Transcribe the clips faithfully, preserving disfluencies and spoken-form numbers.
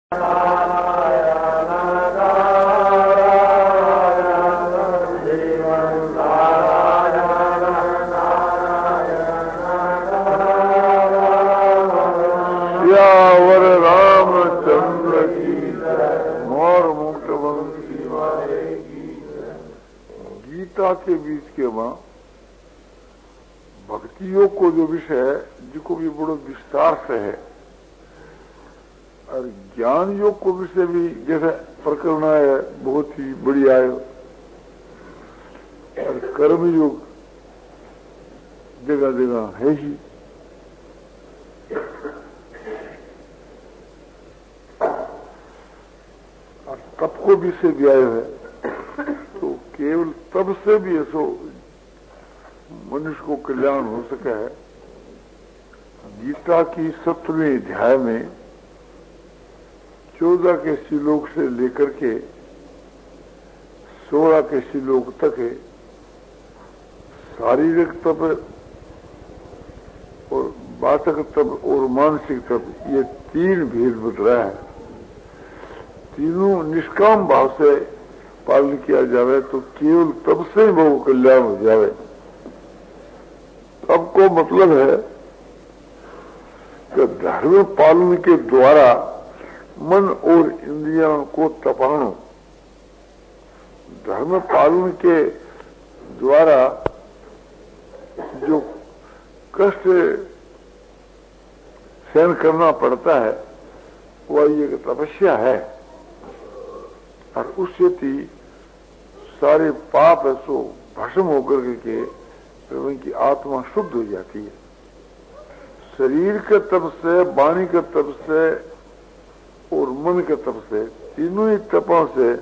के बीच के वहां भक्ति योग को जो विषय है जिसको भी बड़ो विस्तार से है, और ज्ञान योग को विषय भी जैसे प्रकरण है बहुत ही बढ़िया है, और कर्म योग जगह जगह है ही। और तप को विषय भी आयो है, तो केवल तब से भी ऐसो मनुष्य को कल्याण हो सका है। गीता की सत्रहवें अध्याय में चौदह के श्लोक से लेकर के सोलह के श्लोक तक है शारीरिक तप और वाचक तप और मानसिक तप, ये तीन भेद बत रहा है। तीनों निष्काम भाव से पालन किया जावे तो केवल तब से ही वो कल्याण हो जावे। तब को मतलब है कि धर्म पालन के द्वारा मन और इंद्रियों को तपानो। धर्म पालन के द्वारा जो कष्ट सहन करना पड़ता है वह ये तपस्या है, और उससे ही सारे पाप है सो भस्म होकर के उनकी आत्मा शुद्ध हो जाती है। शरीर के तप से, वाणी के तप से और मन के तप से, तीनों ही तपों से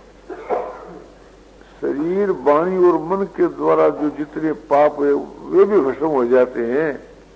शरीर, वाणी और मन के द्वारा जो जितने पाप है वे भी भस्म हो जाते हैं,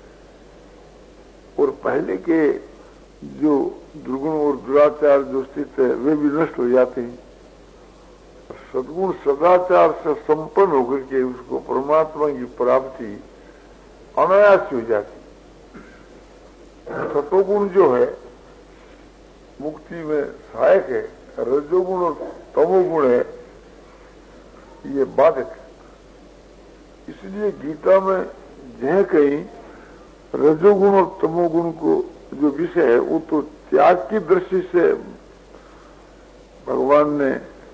और पहले के जो दुर्गुण और दुराचार जो स्थित है वे भी नष्ट हो जाते हैं। सद्गुण सदाचार से संपन्न होकर के उसको परमात्मा की प्राप्ति अनायास हो जाती। सतोगुण जो है मुक्ति में सहायक है, रजोगुण और तमोगुण है ये बाधक है। इसलिए गीता में जह कहीं रजोगुण और तमोगुण को जो विषय है वो तो त्याग की दृष्टि से भगवान ने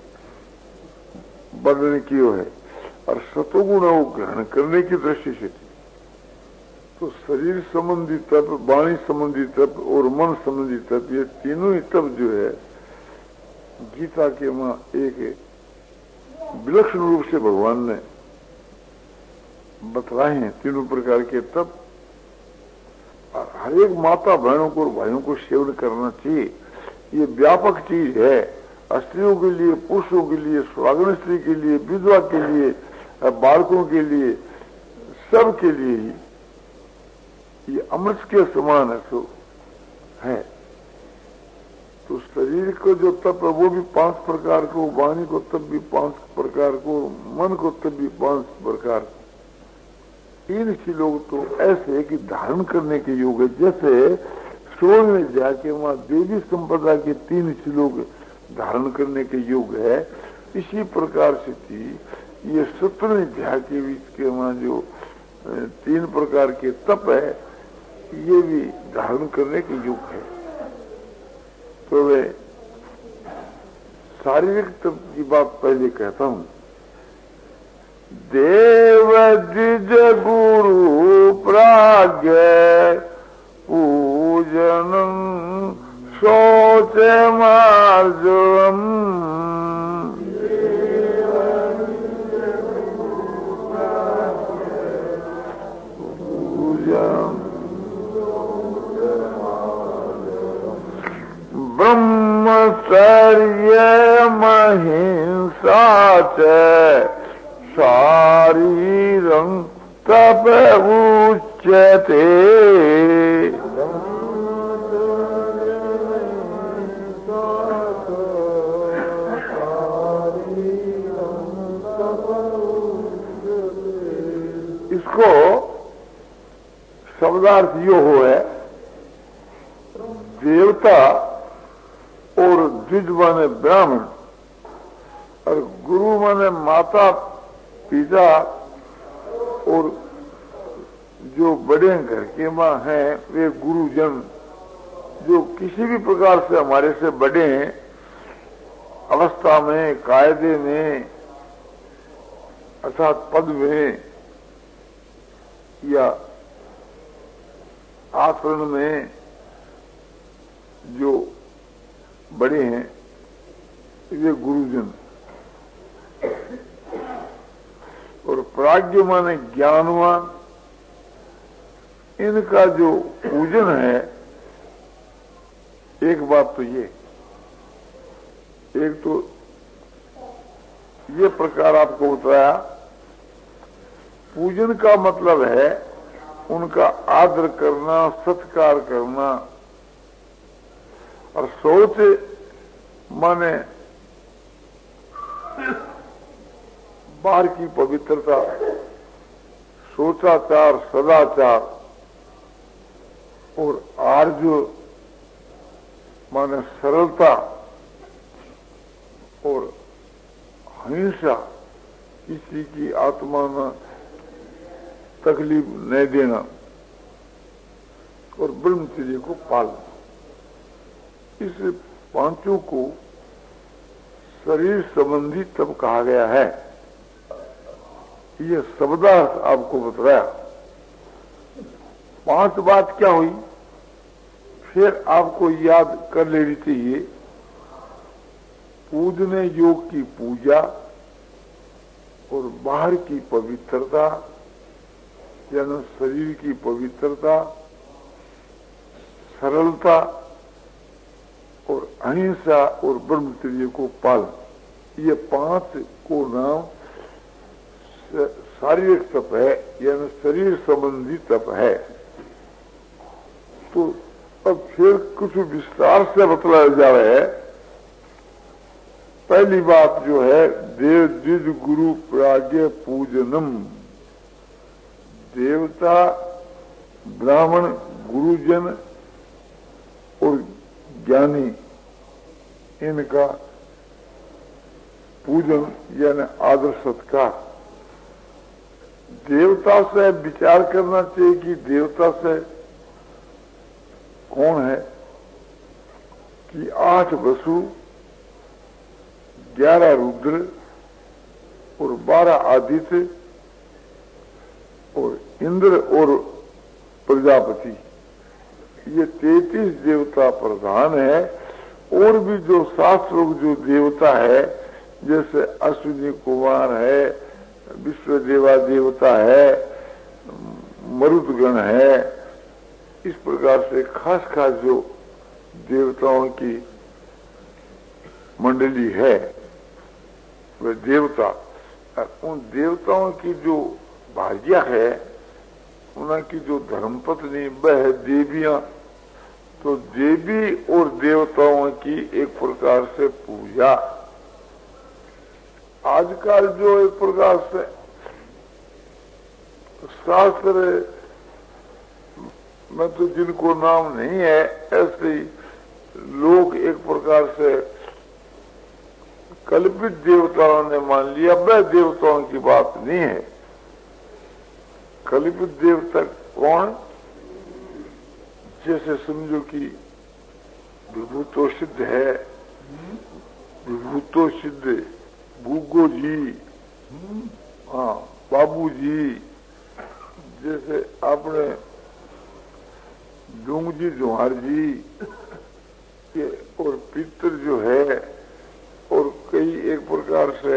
वर्णन किया है, और सतोगुण वो ग्रहण करने की दृष्टि से थी। तो शरीर संबंधी तप, वाणी संबंधी तप और मन संबंधी तप, ये तीनों ही तप जो है गीता के वहां एक विलक्षण रूप से भगवान ने बतलाए हैं। तीनों प्रकार के तप और हर एक माता बहनों को और भाइयों को सेवन करना चाहिए। ये व्यापक चीज है, स्त्रियों के लिए, पुरुषों के लिए, स्वागन स्त्री के लिए, विधवा के लिए, बालकों के लिए, सब के लिए ही ये अमृत के समान है सो है। तो शरीर को जो तप है वो भी पांच प्रकार को, वाणी को तप भी पांच प्रकार को, मन को तप भी पांच प्रकार। तीन श्लोक तो ऐसे कि धारण करने के योग है। जैसे सोल में जाके वहां देवी संपदा के तीन श्लोक धारण करने के योग है, इसी प्रकार से थी ये सत्रह अध्याय के बीच के वहां जो तीन प्रकार के तप है ये भी धारण करने के योग है। तो वे शारीरिक तप की बात पहले कहता हूं। देव द्विज गुरु प्राज्ञ पूजन शौच मार्जम पूजन ब्रह्मचर्य महिंसा च शारीरं तप उच्यते। इसको शब्दार्थ यो हो है, देवता द्विज माने ब्राह्मण और गुरु माने माता पिता और जो बड़े घर के माँ हैं वे गुरुजन, जो किसी भी प्रकार से हमारे से बड़े हैं, अवस्था में, कायदे में अर्थात पद में या आचरण में जो बड़े हैं वे गुरुजन। और प्राज्ञ माने ज्ञानवान, इनका जो पूजन है, एक बात तो ये, एक तो ये प्रकार आपको बताया, पूजन का मतलब है उनका आदर करना, सत्कार करना। और शौच माने बाहर की पवित्रता, शोचाचार, सदाचार, और आर्य माने सरलता और हिंसा, किसी की आत्मा में तकलीफ नहीं देना, और ब्रह्मचर्य को पालना। इस पांचों को शरीर संबंधी तब कहा गया है। ये शब्दार्थ आपको बताया। पांच बात क्या हुई, फिर आपको याद कर लेनी चाहिए। पूजने योग की पूजा और बाहर की पवित्रता यानी शरीर की पवित्रता, सरलता और अहिंसा और ब्रह्मचर्य को पालन, ये पांच को नाम शारीरिक तप है, यानी शरीर संबंधी तप है। तो अब फिर कुछ विस्तार से बतलाया जा रहा है। पहली बात जो है, देव द्विज गुरु प्राज्ञ पूजनम। देवता, ब्राह्मण, गुरुजन और ज्ञानी, इनका पूजन यानी आदर सत्कार। देवता से विचार करना चाहिए कि देवता से कौन है, कि आठ वसु, ग्यारह रुद्र और बारह आदित्य और इंद्र और प्रजापति, ये तैतीस देवता प्रधान है। और भी जो शास्त्रों जो देवता है, जैसे अश्विनी कुमार है, विश्वदेवा देवता है, मरुदगण है, इस प्रकार से खास खास जो देवताओं की मंडली है, वे देवता, उन देवताओं की जो भार्या है, उनकी जो धर्मपत्नी वह देवियां, तो देवी और देवताओं की एक प्रकार से पूजा। आजकल जो एक प्रकार से शास्त्र में तो जिनको नाम नहीं है, ऐसे ही लोग एक प्रकार से कल्पित देवताओं ने मान लिया, वह देवताओं की बात नहीं है। कल्पित देवता कौन, जैसे समझो कि विभूतो सिद्ध है, विभूतो सिद्ध भूगो जी, हाँ बाबू जी, जैसे आपने डूंग जी जोहार जी, ये और पितर जो है, और कई एक प्रकार से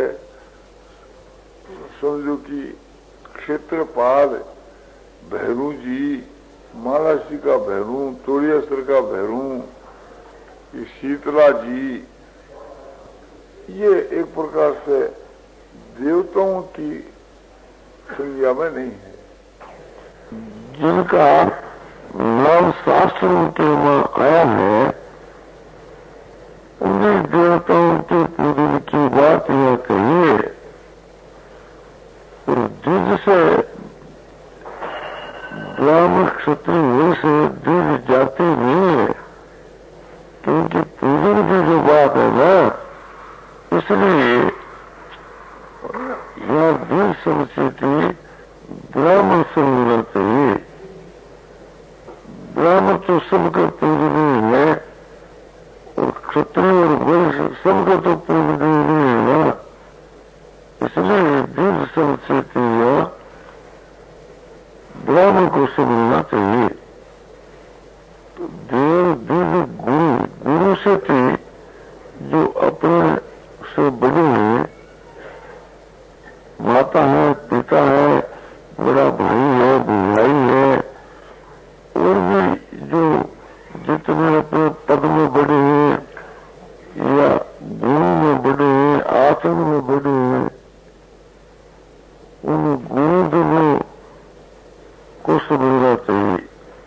समझो कि क्षेत्रपाल, भैरू जी, मालासी का भैरू, तोड़ियासर का भैरू, ये शीतला जी, ये एक प्रकार से देवताओं की संज्ञा में नहीं है। जिनका नाम शास्त्रों के में आया है, उन्हीं देवताओं के पूजन की बात यह कहिए। और द्विज से ब्राह्मण क्षत्रिय से द्विज जाति नहीं है, क्योंकि पूजन की जो बात है शत्रु और वैश्य सबको तो पूर्ण देव नहीं है ना, इसलिए दिव्य सब चेतिया ब्राह्मण को समझना चाहिए। तो देव दिव्य गुरु, गुरु से थी जो अपने से बड़े हैं, माता है, पिता है, बड़ा भाई है, भाई है, और भी जो जितने अपने पद में बड़े हैं या गुण में बड़े हैं, आचरण में बड़े हैं, उन गुरुजनों को समझना चाहिए।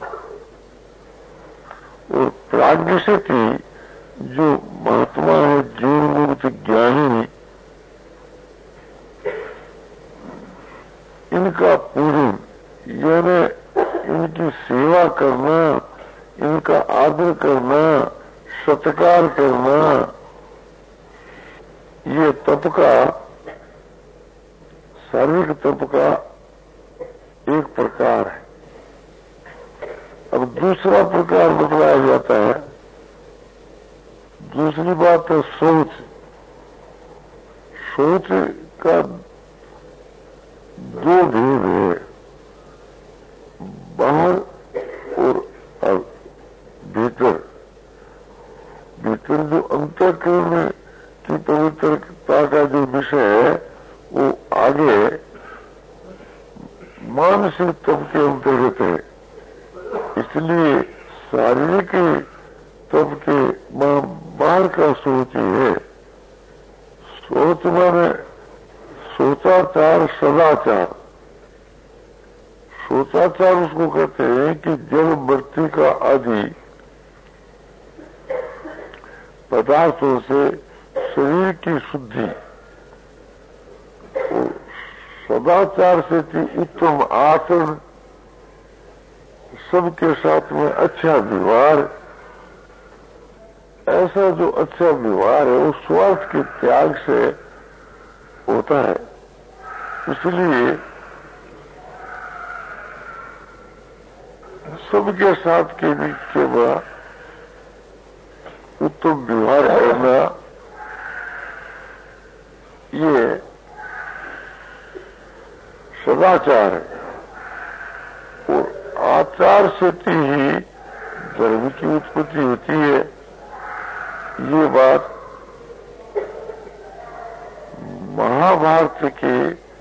और प्राज्ञ से थी जो महात्मा है, जीवन मुक्त ज्ञानी, इनका पूजन यानी इनकी सेवा करना, इनका आदर करना, सत्कार करना, ये तप का, शारीरिक तप का एक प्रकार है। अब दूसरा प्रकार बतलाया जाता है। दूसरी बात है सोच। सोच का दो भेद है, बाहर और भीतर। भीतर जो अंतःकरण की पवित्रता का जो विषय है वो आगे मानसिक तप के अंतर्गत है। इसलिए शारीरिक तप के बाहर का सोच है। सोच माने सोचाचार, सदाचार। सोचाचार उसको कहते हैं कि जल मृत्यु का आदि पदार्थों से शरीर की शुद्धि, सदाचार से थी उत्तम आचरण, सबके साथ में अच्छा व्यवहार। ऐसा जो अच्छा व्यवहार है वो स्वार्थ के त्याग से होता है। इसलिए सबके साथ के नीचे में उत्तम व्यवहार करना, ये सदाचार है। और आचार से ही धर्म की उत्पत्ति होती है। ये बात महाभारत के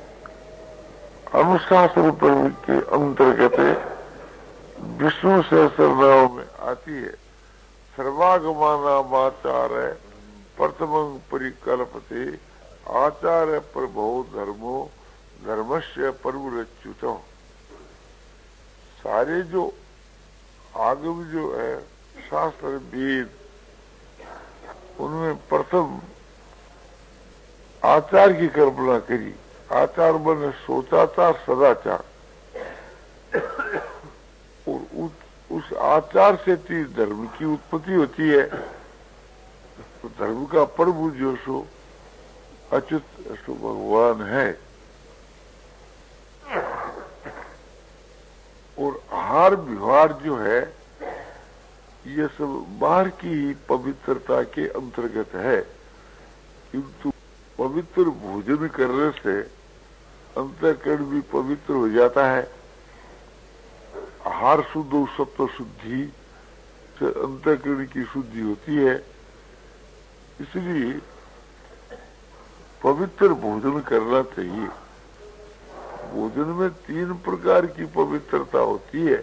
अनुशासन पर्व के अंतर्गत विष्णु सहस्रनाम में आती है। सर्वागमानामाचार प्रथमं परिकल्पते आचार्य प्रभो धर्मो धर्मस्य परमुच्युतम। सारे जो आगम जो है शास्त्र वेद, उनमें प्रथम आचार की कल्पना करी। आचार बने सोचाचार, सदाचार। और उस, उस आचार से धर्म की उत्पत्ति होती है। तो धर्म का प्रभु जो सो अच्युत सो भगवान है। और आहार व्यवहार जो है ये सब बाहर की ही पवित्रता के अंतर्गत है। किंतु पवित्र भोजन करने से अंतःकरण भी पवित्र हो जाता है। आहार शुद्ध और सत्व शुद्धि से अंतःकरण की शुद्धि होती है। इसलिए पवित्र भोजन करना चाहिए। भोजन में तीन प्रकार की पवित्रता होती है।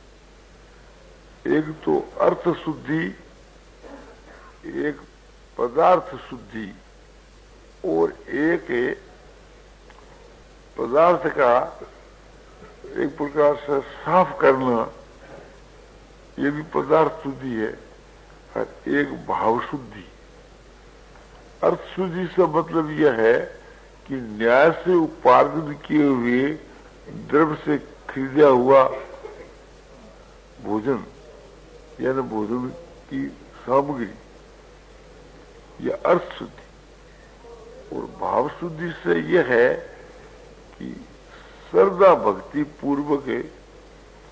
एक तो अर्थ शुद्धि, एक पदार्थ शुद्धि, और एक पदार्थ का एक प्रकार से साफ करना, ये भी पदार्थ शुद्धि है। और एक भाव शुद्धि। अर्थ शुद्धि से मतलब यह है कि न्याय से उपार्जन किए हुए द्रव्य से खरीदा हुआ भोजन यानी भोजन की सामग्री, यह अर्थ शुद्धि। और भाव शुद्धि से यह है कि श्रद्धा भक्ति पूर्वक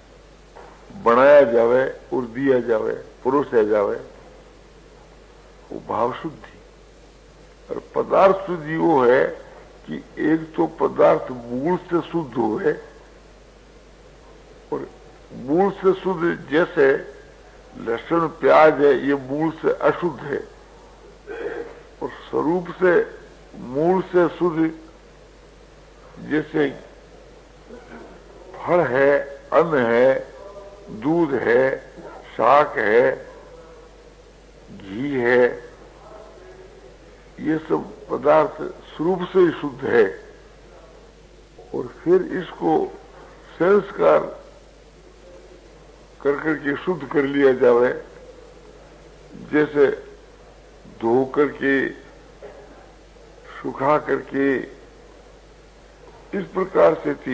बनाया जावे और दिया जावे, परोसा जावे। भाव शुद्धि। और पदार्थ शुद्धि वो है कि एक तो पदार्थ मूल से शुद्ध हुए, और मूल से शुद्ध जैसे लहसुन प्याज है, ये मूल से अशुद्ध है, और स्वरूप से मूल से शुद्ध जैसे फल है, अन्न है, दूध है, शाक है, घी है, ये सब पदार्थ स्वरूप से ही शुद्ध है। और फिर इसको संस्कार कर करके शुद्ध कर लिया जावे, जैसे धो करके, सुखा करके, इस प्रकार से थी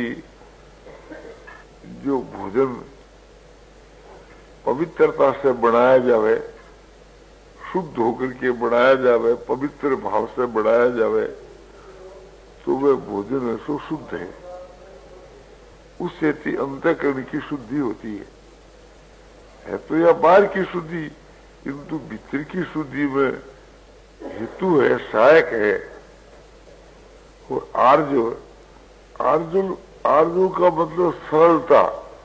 जो भोजन पवित्रता से बनाया जावे, शुद्ध होकर के बनाया जावे, पवित्र भाव से बनाया जावे, तो वह भोजन सो शुद्ध है। उससे थी अंतःकरण की शुद्धि होती है। है तो यह बाहर की शुद्धि, किंतु भीतर की शुद्धि में हेतु है, सहायक है। और आर्जो, आर्जो आर्जो का मतलब सरलता।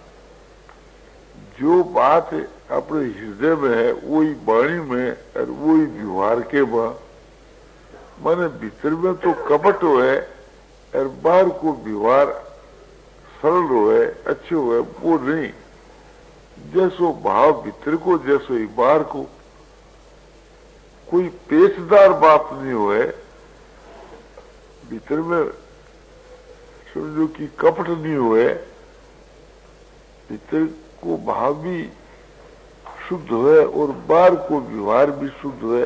जो बात अपने हृदय में है वही वाणी में और वही व्यवहार के में, माने भीतर में तो कपट है और बाहर को व्यवहार सरल है, अच्छे है, वो नहीं। जैसो भाव भीतर को जैसो ही बाहर को, कोई पेचदार बात नहीं हुए भीतर में, समझो कि कपट नहीं हुए, भीतर को भाव भी शुद्ध है और बाहर को व्यवहार भी शुद्ध है।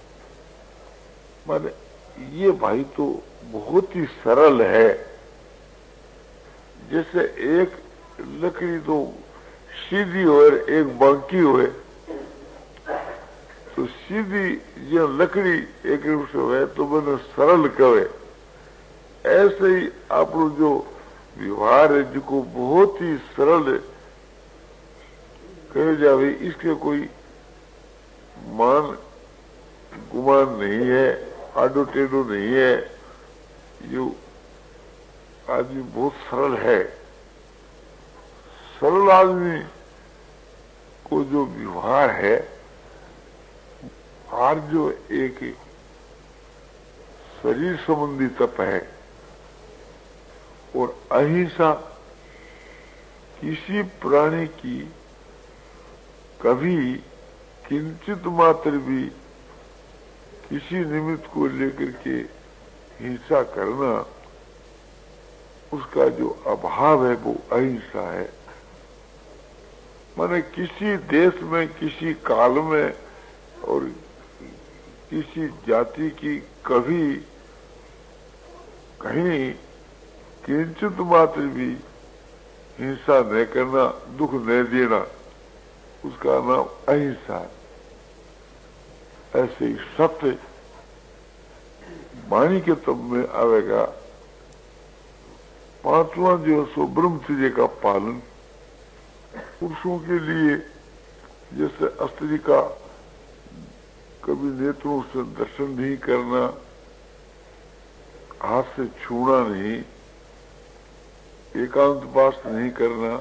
माने ये भाई तो बहुत ही सरल है। जैसे एक लकड़ी तो सीधी हो और एक बांकी होए, तो सीधी ये लकड़ी एक रूप से है तो मैंने सरल कहे। ऐसे ही आप जो व्यवहार है जिसको बहुत ही सरल कहे जावे, इसके कोई मान गुमान नहीं है, आडो टेढ़ो नहीं है। जो आदमी बहुत सरल है, सरल आदमी को जो व्यवहार है, और जो एक शरीर संबंधी तप है, और अहिंसा किसी प्राणी की कभी किंचित मात्र भी किसी निमित्त को लेकर के हिंसा करना, उसका जो अभाव है वो अहिंसा है। माने किसी देश में, किसी काल में और किसी जाति की कभी कहीं किंचित मात्र भी हिंसा न करना, दुख न देना, उसका नाम अहिंसा है। ऐसे ही सत्य वाणी के तब में आवेगा। पांचवा जो सो ब्रह्मचर्य का पालन, पुरुषों के लिए जैसे स्त्री का कभी नेत्रों से दर्शन नहीं करना, हाथ से छूना नहीं, एकांतवास नहीं करना,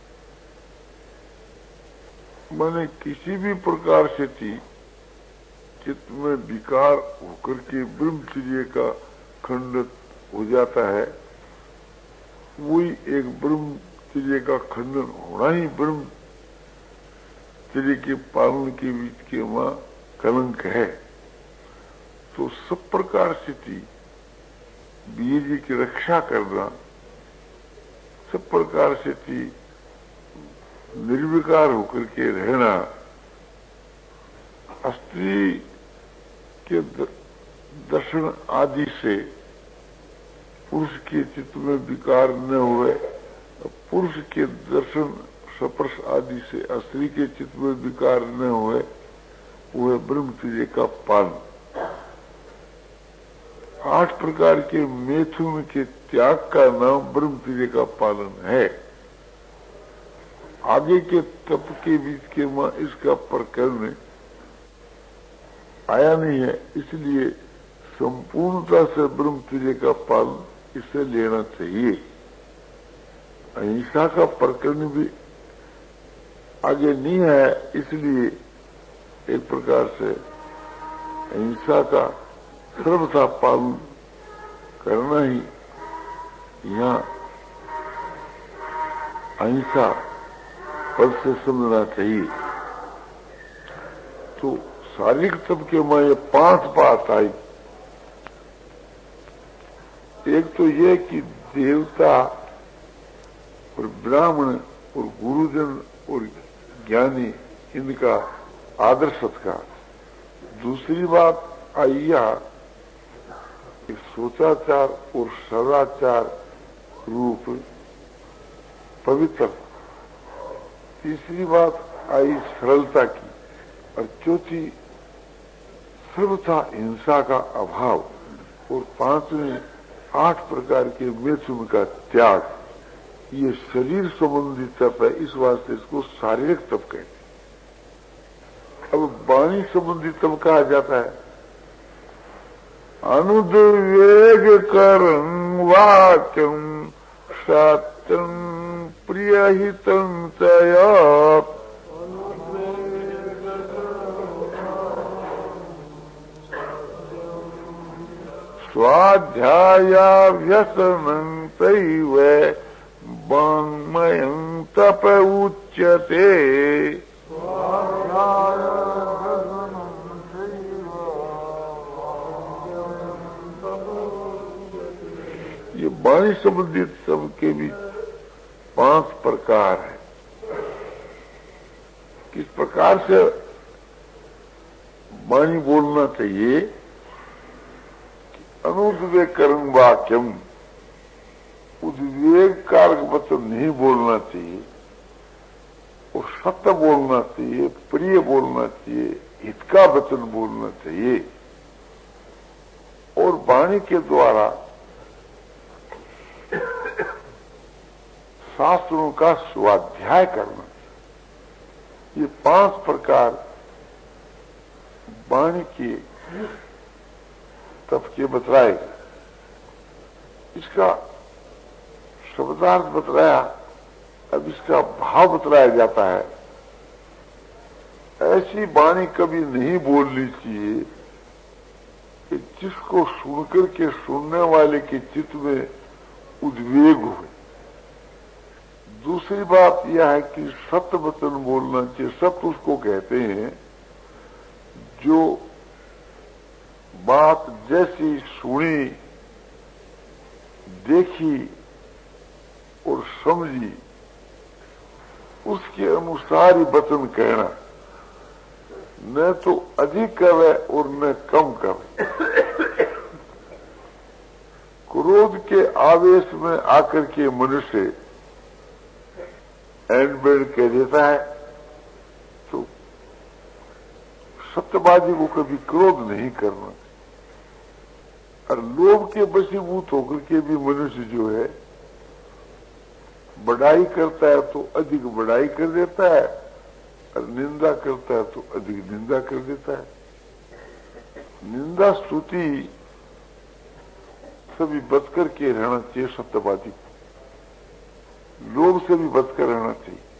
माने किसी भी प्रकार से थी चित्त में विकार होकर के ब्रह्मचर्य का खंडित हो जाता है, वही एक ब्रह्मचर्य का खंडन होना ही ब्रह्मचर्य के पालन के बीच के वहां कलंक है। तो सब प्रकार से थी वीर की रक्षा करना, सब प्रकार से थी निर्विकार होकर के रहना, स्त्री के दर्शन आदि से पुरुष के चित्त में विकार न हुए, पुरुष के दर्शन स्पर्श आदि से स्त्री के चित्त में विकार न हुए, वह ब्रह्मचर्य का पालन। आठ प्रकार के मैथुन के त्याग का नाम ब्रह्मचर्य का पालन है। आगे के तप के बीच के मां इसका प्रकरण आया नहीं है, इसलिए संपूर्णता से ब्रह्मचर्य का पालन इसे लेना चाहिए। अहिंसा का प्रकरण भी आगे नहीं है, इसलिए एक प्रकार से अहिंसा का सर्वथा पालन करना ही यहाँ अहिंसा पद से समझना चाहिए। तो शारीरिक तब के में ये पांच बात आई। एक तो ये कि देवता और ब्राह्मण और गुरुजन और ज्ञानी इनका आदर सत्कार। दूसरी बात आई यह कि सोचाचार और सदाचार रूप पवित्र। तीसरी बात आई सरलता की, और चौथी सर्वथा हिंसा का अभाव, और पांचवें आठ प्रकार के मैथुन का त्याग। ये शरीर संबंधी तप है, इस वास्ते इसको शारीरिक तप कहते हैं। अब वाणी संबंधी तप कहा जाता है अनुद्वेग करं वाक्यं सत्यं प्रियहितं तया स्वाध्यायाभ्यसनं तैव वाङ्मयं तप उच्यते। ये वाणी संबंधित सबके भी पांच प्रकार है। किस प्रकार से वाणी बोलना चाहिए? अनुद्वेग करं वाक्यम, उद्वेग कारक वचन नहीं बोलना चाहिए, और सत्य बोलना चाहिए, प्रिय बोलना चाहिए, हित का वचन बोलना चाहिए, और वाणी के द्वारा शास्त्रों का स्वाध्याय करना। ये पांच प्रकार वाणी के तप के बतलाए। इसका शब्दार्थ बतलाया, अब इसका भाव बतलाया जाता है। ऐसी वाणी कभी नहीं बोलनी चाहिए कि जिसको सुनकर के सुनने वाले के चित्त में उद्वेग हुए। दूसरी बात यह है कि सत्य वचन बोलना चाहिए। सत्य उसको कहते हैं जो बात जैसी सुनी, देखी और समझी उसके अनुसार ही वचन कहना, न तो अधिक कहे और न कम कहे। क्रोध के आवेश में आकर के मनुष्य एंड बेंड कह देता है, तो सत्यबाजी को कभी क्रोध नहीं करना। और लोभ के वशीभूत होकर के भी मनुष्य जो है बढ़ाई करता है तो अधिक बढ़ाई कर देता है, और निंदा करता है तो अधिक निंदा कर देता है। निंदा स्तुति सभी बच कर के रहना चाहिए। सत्यबाजी लोभ से भी बचकर रहना चाहिए।